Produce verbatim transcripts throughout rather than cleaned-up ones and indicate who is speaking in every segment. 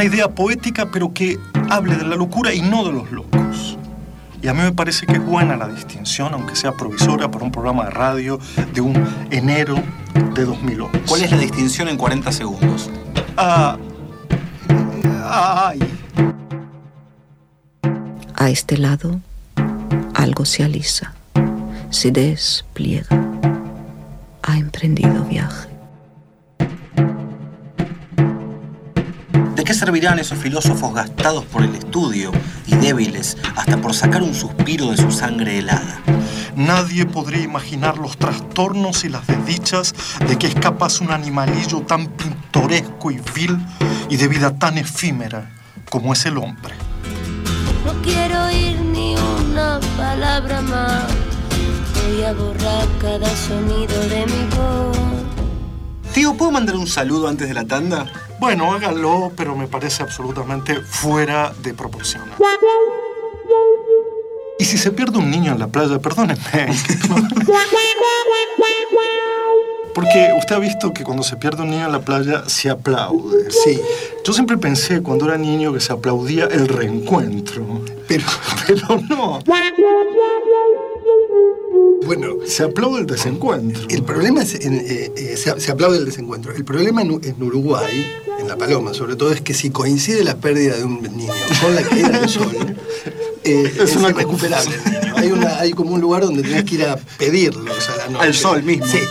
Speaker 1: una idea poética, pero que hable de la locura y no de los locos. Y a mí me parece que es buena la distinción, aunque sea provisoria, para un programa de radio de un enero de dos mil once.
Speaker 2: ¿Cuál es la distinción en cuarenta segundos?
Speaker 1: Ah, ay.
Speaker 3: A este lado, algo se alisa, se despliega. Ha emprendido viaje.
Speaker 2: ¿De qué servirán esos filósofos gastados por el estudio y débiles hasta por sacar un suspiro de su sangre helada?
Speaker 1: Nadie podría imaginar los trastornos y las desdichas de que es capaz un animalillo tan pintoresco y vil y de vida tan efímera como es el hombre.
Speaker 4: No quiero oír ni una palabra más. Voy a borrar cada sonido de mi voz.
Speaker 2: Tío, ¿puedo mandar un saludo antes de la tanda?
Speaker 1: Bueno, hágalo, pero me parece absolutamente fuera de proporción. Y si se pierde un niño en la playa, perdónenme. Porque usted ha visto que cuando se pierde un niño en la playa se aplaude.
Speaker 5: Sí.
Speaker 1: Yo siempre pensé cuando era niño que se aplaudía el reencuentro. Pero, pero no.
Speaker 5: Bueno,
Speaker 1: se aplaude el desencuentro.
Speaker 5: El problema es, en, eh, eh, se, se aplaude el desencuentro. El problema en, en Uruguay, en La Paloma sobre todo, es que si coincide la pérdida de un niño con la caída del sol, eh, es, es irrecuperable. Hay, una, hay como un lugar donde tenés que ir a pedirlos a la noche.
Speaker 2: Al sol mismo.
Speaker 5: Sí.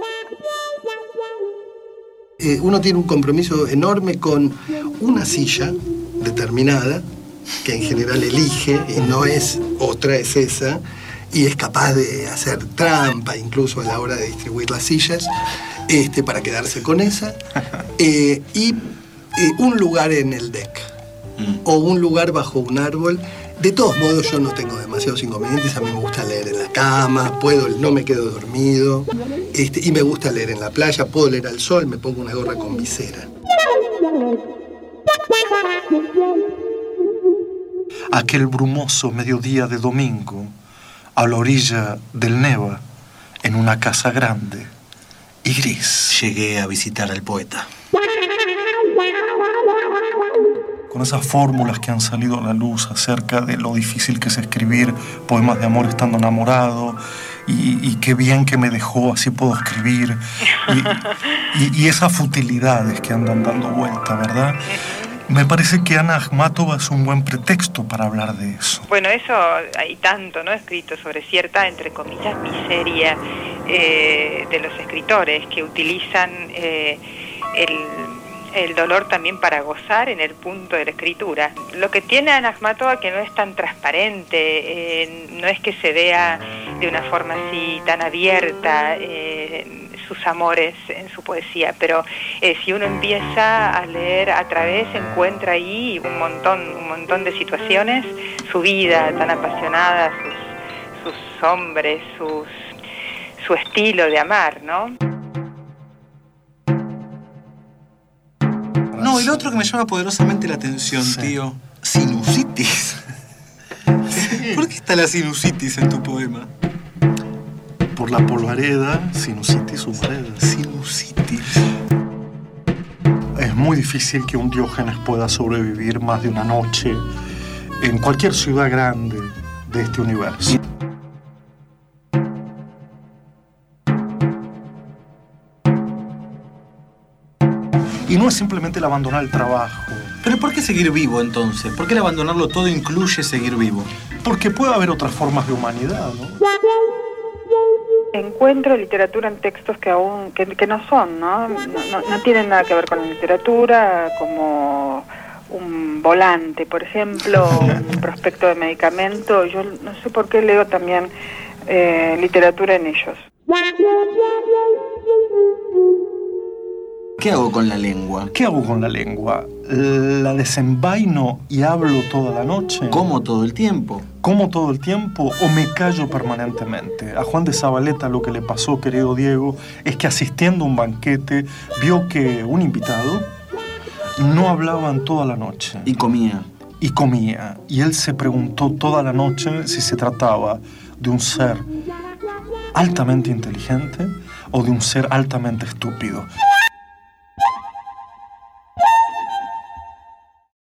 Speaker 5: Eh, uno tiene un compromiso enorme con una silla determinada, que en general elige, y no es otra, es esa, y es capaz de hacer trampa incluso a la hora de distribuir las sillas, este, para quedarse con esa, eh, y eh, un lugar en el deck, mm. o un lugar bajo un árbol. De todos modos, yo no tengo demasiados inconvenientes. A mí me gusta leer en la cama, puedo, no me quedo dormido, este, y me gusta leer en la playa, puedo leer al sol, me pongo una gorra con visera.
Speaker 1: Aquel brumoso mediodía de domingo, a la orilla del Neva, en una casa grande y gris.
Speaker 2: Llegué a visitar al poeta.
Speaker 1: Con esas fórmulas que han salido a la luz acerca de lo difícil que es escribir poemas de amor estando enamorado, y, y qué bien que me dejó, así puedo escribir, y, y, y esas futilidades que andan dando vuelta, ¿verdad? Me parece que Ana Akhmatova es un buen pretexto para hablar de eso.
Speaker 6: Bueno, eso hay tanto, ¿no?, escrito sobre cierta, entre comillas, miseria eh, de los escritores que utilizan eh, el... el dolor también para gozar en el punto de la escritura. Lo que tiene Ana Akhmatova que no es tan transparente, eh, no es que se vea de una forma así tan abierta eh, sus amores en su poesía, pero eh, si uno empieza a leer a través, encuentra ahí un montón, un montón de situaciones, su vida tan apasionada, sus, sus hombres, sus, su estilo de amar, ¿no?
Speaker 2: No, el otro que me llama poderosamente la atención, sí. Tío. Sinusitis. Sí. ¿Por qué está la sinusitis en tu poema?
Speaker 1: Por la polvareda, sinusitis humareda.
Speaker 2: Sinusitis.
Speaker 1: Es muy difícil que un Diógenes pueda sobrevivir más de una noche en cualquier ciudad grande de este universo. Y no es simplemente el abandonar el trabajo.
Speaker 2: ¿Pero por qué seguir vivo, entonces? ¿Por qué el abandonarlo todo incluye seguir vivo?
Speaker 1: Porque puede haber otras formas de humanidad, ¿no?
Speaker 6: Encuentro literatura en textos que aún que, que no son, ¿no? No, no, no tienen nada que ver con la literatura, como un volante, por ejemplo, un prospecto de medicamento. Yo no sé por qué leo también eh, literatura en ellos.
Speaker 2: ¿Qué hago con la lengua?
Speaker 1: ¿Qué hago con la lengua? ¿La desenvaino y hablo toda la noche?
Speaker 2: ¿Como todo el tiempo?
Speaker 1: ¿Como todo el tiempo o me callo permanentemente? A Juan de Zabaleta lo que le pasó, querido Diego, es que asistiendo a un banquete vio que un invitado no hablaba en toda la noche.
Speaker 2: Y comía.
Speaker 1: Y comía. Y él se preguntó toda la noche si se trataba de un ser altamente inteligente o de un ser altamente estúpido.